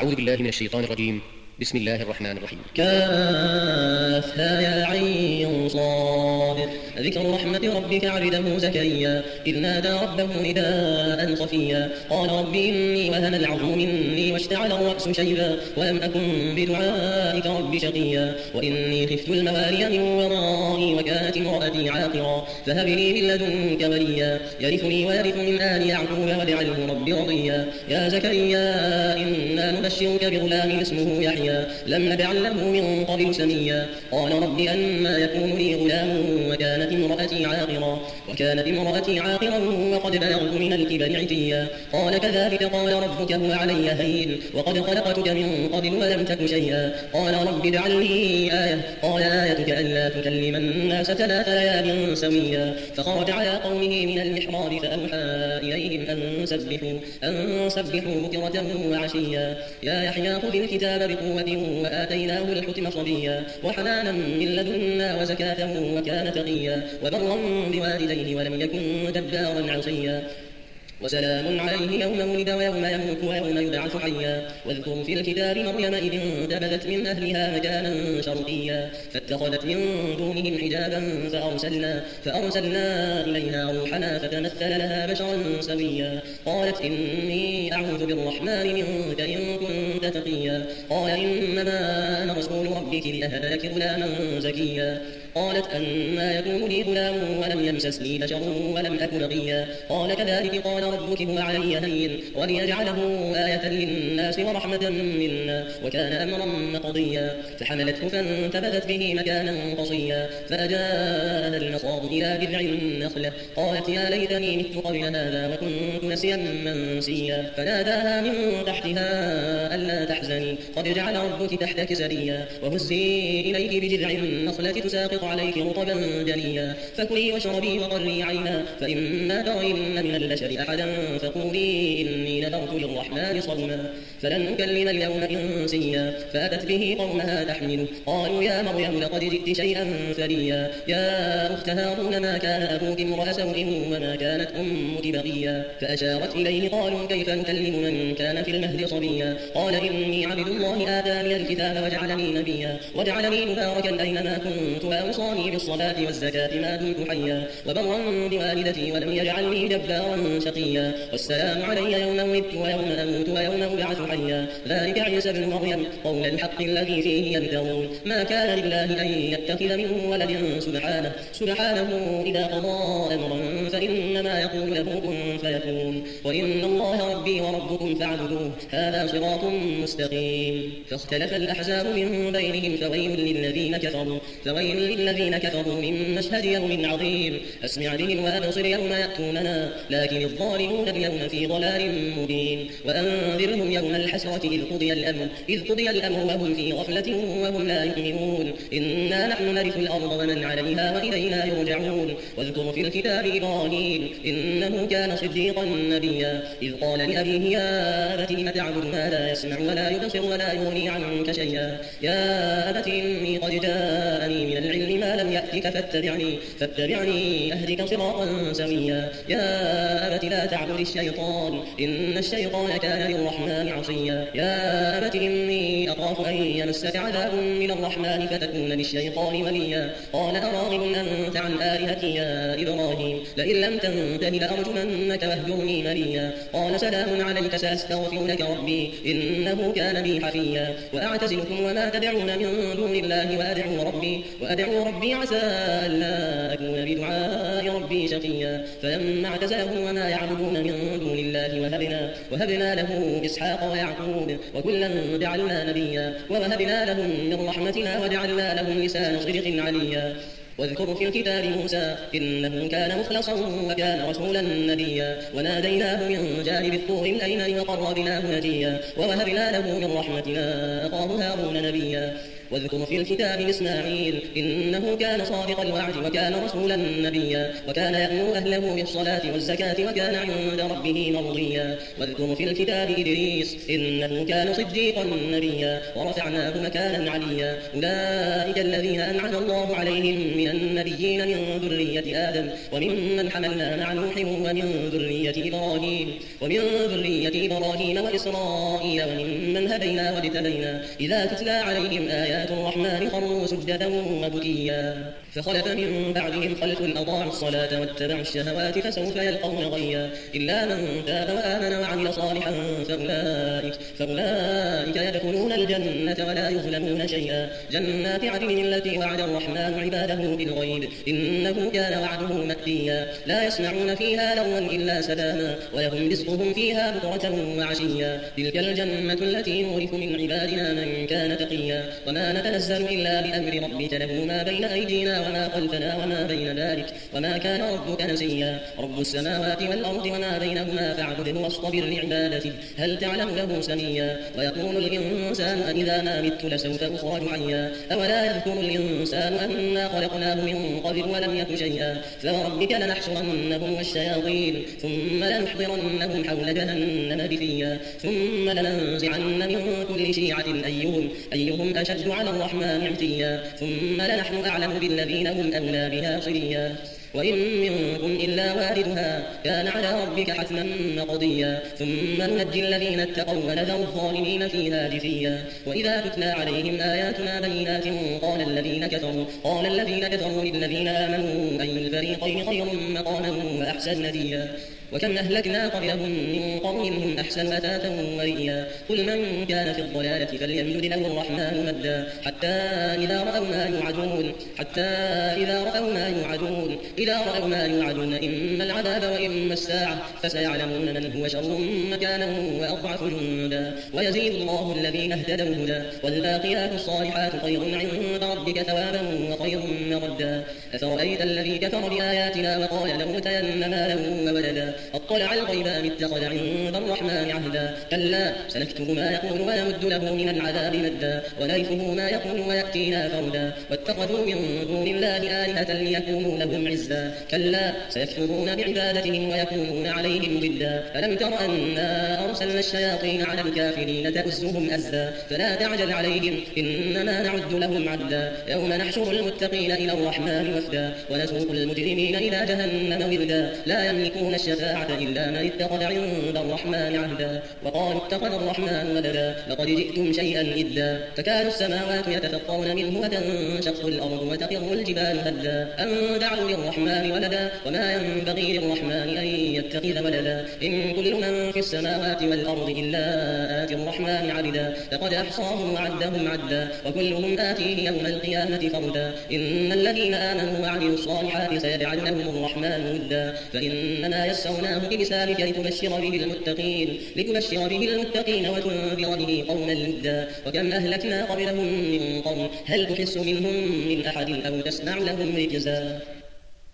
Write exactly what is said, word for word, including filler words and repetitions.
أعوذ بالله من الشيطان الرجيم. بسم الله الرحمن الرحيم. كافها يا عين صاد. ذكر رحمة ربك عبده زكريا إذ نادى ربه نداء خفيا قال رب إني وهن العظم مني واشتعل الرأس شيبا ولم أكن بدعائك رب شقيا وإني خفت الموالي من ورائي وكانت امرأتي عاقرا فهب لي من لدنك وليا يرثني ويرث من آل يعقوب واجعله رب رضيا يا زكريا إنا نبشرك بغلام اسمه يحيى لم نجعل له من قبل سميا قال رب أنى يكون لي غلام وكانت امرأتي عاقرا وكانت امرأتي عاقرا وقد بلغت من الكبر عتيا قال كذلك قال ربك هو علي هين وقد خلقتك من قبل ولم تك شيئا قال رب اجعل لي آية قال آيتك ألا تكلم الناس ثلاث ليال سويا فخرج على قومه من المحراب فأوحى إليهم أن سبحوا أن سبحوا بكرة وعشيا يا يحيى خذ الكتاب بقوة وآتيناه الحكم صبيا وحنانا من لدنا وزكاة وكان تقيا وبرا بوالديه ولم يكن جبارا عصيا وسلام عليه يوم ولد ويوم يموت ويوم يبعث حيا واذكر في الكتاب مريم إذ انتبذت من أهلها مكانا شرقيا فاتخذت من دونهم حجابا فأرسلنا, فأرسلنا إليها روحنا فتمثل لها بشرا سويا قالت إني أعوذ بالرحمن منك إن كنت تقيا قال إنما أنا رسول ربك لأهب لك غلاما زكيا قالت أنى يكون لي غلام ولم يمسسني بشر ولم أك بغيا قال كذلك قال ربك هو علي هين وليجعله آية للناس ورحمة منا وكان أمرا مقضيا فحملته فانتبذت به مكانا قصيا فأجاءها المخاض إلى جذع النخلة قالت يا ليتني مت قبل هذا وكنت نسيا منسيا فناداها من تحتها ألا تحزني قد جعل ربك تحتك سريا وهزي إليك بجذع النخلة تساقط عليك رطبا جنيا فكلي واشربي وقري عينا فإما ترين من البشر أحدا فقولي إني نذرت للرحمن صوما فلن نكلم اليوم إنسيا فأتت به قومها تحمله قالوا يا مريم لقد جئت شيئا فريا يا أخت هارون ما كان أبوك امرأ سوء وما كانت أمك بغيا فأشارت إليه قالوا كيف نكلم من كان في المهد صبيا قال إني عبد الله آتاني الكتاب وجعلني نبيا وجعلني مباركا أينما كنت وأوصاني بالصلاة والزكاة ما دمت حيا وبرا بوالدتي ولم يجعلني جبارا شقيا والسلام علي يوم ولدت ويوم أموت ويوم أبعث حيا ذلك عيسى ابن مريم قول الحق الذي فيه يمترون ما كان لله أن يتخذ من ولد سبحانه سبحانه إذا قضى أمرا فإنما يقول له كن فيكون وإن الله ربي وربكم فاعبدوه هذا صراط مستقيم فاختلف الأحزاب من بينهم فويل للذين كفروا فويل للذين كفروا من مشهد يوم عظيم أسمع بهم وأبصر يوم يأتوننا لكن الظالمون اليوم في ضلال مبين وأنذرهم يوم الحسرة إذ قضي الأمر إذ قضي الأمر وهم في غفلة وهم لا يؤمنون إنا نحن نرث الأرض ومن عليها وإلينا يرجعون واذكر في الكتاب إبراهيم إنه كان صديقا نبيا إذ قال لأبيه يا أبت لم تعبد ما لا يسمع ولا يبصر ولا يغني عنك شيئا يا أبت إني قد جاءني من العلم ما لم يأتك فاتبعني فاتبعني أهدك صراطا سويا يا أبت لا تعبد الشيطان إن الشيطان كان للرحمن عصيا يا أبت إني أخاف أن يمسك عذاب من الرحمن فتكون للشيطان وليا قال أراغب أنت عن آلهتي يا إبراهيم لئن لم تنته لأرجمنك واهجرني مليا قال سلام عليك سأستغفر لك ربي إنه كان بي حفيا وأعتزلكم وما تدعون من دون الله وأدعو ربي وأدعو ربي عسى ألا أكون بدعاء ربي شقيا فلما اعتزلهم وما يعبدون من دون الله وهبنا, وهبنا له إسحاق ويعقوب وكلا جعلنا نبيا ووهبنا لهم من رحمتنا وجعلنا لهم لسان صدق عليا واذكر في الكتاب موسى إنه كان مخلصا وكان رسولا نبيا وناديناه من جانب الطور الأيمن وقربناه نجيا ووهبنا له من رحمتنا أخاه هارون نبيا واذكر في الكتاب إسماعيل إنه كان صادق الوعد وكان رسولا نبيا وكان يأمر أهله بالصلاة والزكاة وكان عند ربه مرضيا واذكر في الكتاب إدريس إنه كان صديقا نبيا ورفعناه مكانا عليا أولئك الذين أنعم الله عليهم من النبيين من ذرية آدم وممن حملنا مع نوح ومن ذرية إبراهيم ومن ذرية إبراهيم وإسرائيل وممن هدينا واجتبينا إذا تتلى عليهم آيات الرحمن خروا سجدا وبكيا فخلف من بعدهم خلف أضاعوا الصلاة واتبعوا الشهوات فسوف يلقون غيا إلا من تاب وآمن وعمل صالحا فأولئك, فأولئك يدخلون الجنة ولا يظلمون شيئا جنات عدن التي وعد الرحمن عباده بالغيب إنه كان وعده مأتيا لا يسمعون فيها لغوا إلا سلاما ولهم رزقهم فيها بكرة وعشيا تلك الجنة التي نورث من عبادنا من كان تقيا وما نتنزل إلا بأمر ربك له ما بين أيدينا وما خلفنا وما بين ذلك وما كان ربك نسيا رب السماوات والأرض وما بينهما فاعبده واصطبر لعبادته هل تعلم له سميا ويقول الإنسان أإذا ما مت لسوف أخرج حيا أولا يذكر الإنسان أنا خلقناه من قبل ولم يك شيئا فوربك لنحشرنهم والشياطين ثم لنحضرنهم حول جهنم جثيا ثم لننزعن من كل شيعة أيهم, أيهم أشد على الرحمن عتيا ثم لنحن أعلم بالذين هم أولى بها صليا وإن منكم إلا واردها كان على ربك حتما مقضيا ثم ننجي الذين اتقوا ونذر الظالمين فيها جثيا وإذا تتلى عليهم آياتنا بينات قال الذين كفروا قال الذين كفروا للذين آمنوا أي الفريقين خير مقاما وأحسن نديا وكم أهلكنا قبلهم من قرن هم أحسن أثاثا ورئيا قل من كان في الضلالة فليمدد له الرحمن مدا حتى إذا رأوا ما يوعدون حتى إذا رأوا ما يوعدون إذا رأوا ما يوعدون إما العذاب وإما الساعة فسيعلمون من هو شر مكانا وأضعف جندا ويزيد الله الذين اهتدوا هدى والباقيات الصالحات خير عند ربك ثوابا وخير مردا أفرأيت الذي كفر بآياتنا وقال لأوتين مالا وولدا اطلع الغيب أم اتخذ عند الرحمن عهدا كلا سنكتب ما يقول ونمد له من العذاب مدا ونرثه ما يقول ويأتينا فردا واتخذوا من دون الله آلهة ليكونوا لهم عزا كلا سيكفرون بعبادتهم ويكونون عليهم ضدا ألم تر أنا أرسلنا الشياطين على الكافرين تؤزهم أزا فلا تعجل عليهم إنما نعد لهم عدا يوم نحشر المتقين إلى الرحمن وفدا ونسوق المجرمين إلى جهنم وردا لا يملكون الشفاعة إلا من اتخذ عند الرحمن عهدا وقالوا اتخذ الرحمن ولدا لقد جئتم شيئا إدا تكاد السماوات يتفطرن منه وتنشق الأرض وتخر الجبال هدا أن دعوا للرحمن ولدا وما ينبغي للرحمن أن يتخذ ولدا إن كل من في السماوات والأرض إلا آتي الرحمن عبدا لقد أحصاهم وعدهم عدا وكلهم آتيه يوم القيامة فردا إن الذين آمنوا وعملوا الصالحات سيجعل لهم الرحمن ودا فإنما يسرناه بلسانك لتبشر به المتقين لتبشر به المتقين وتنذر به قوما لدا وكم أهلكنا قبلهم من قرن هل تحس منهم من أحد أو تسمع لهم ركزا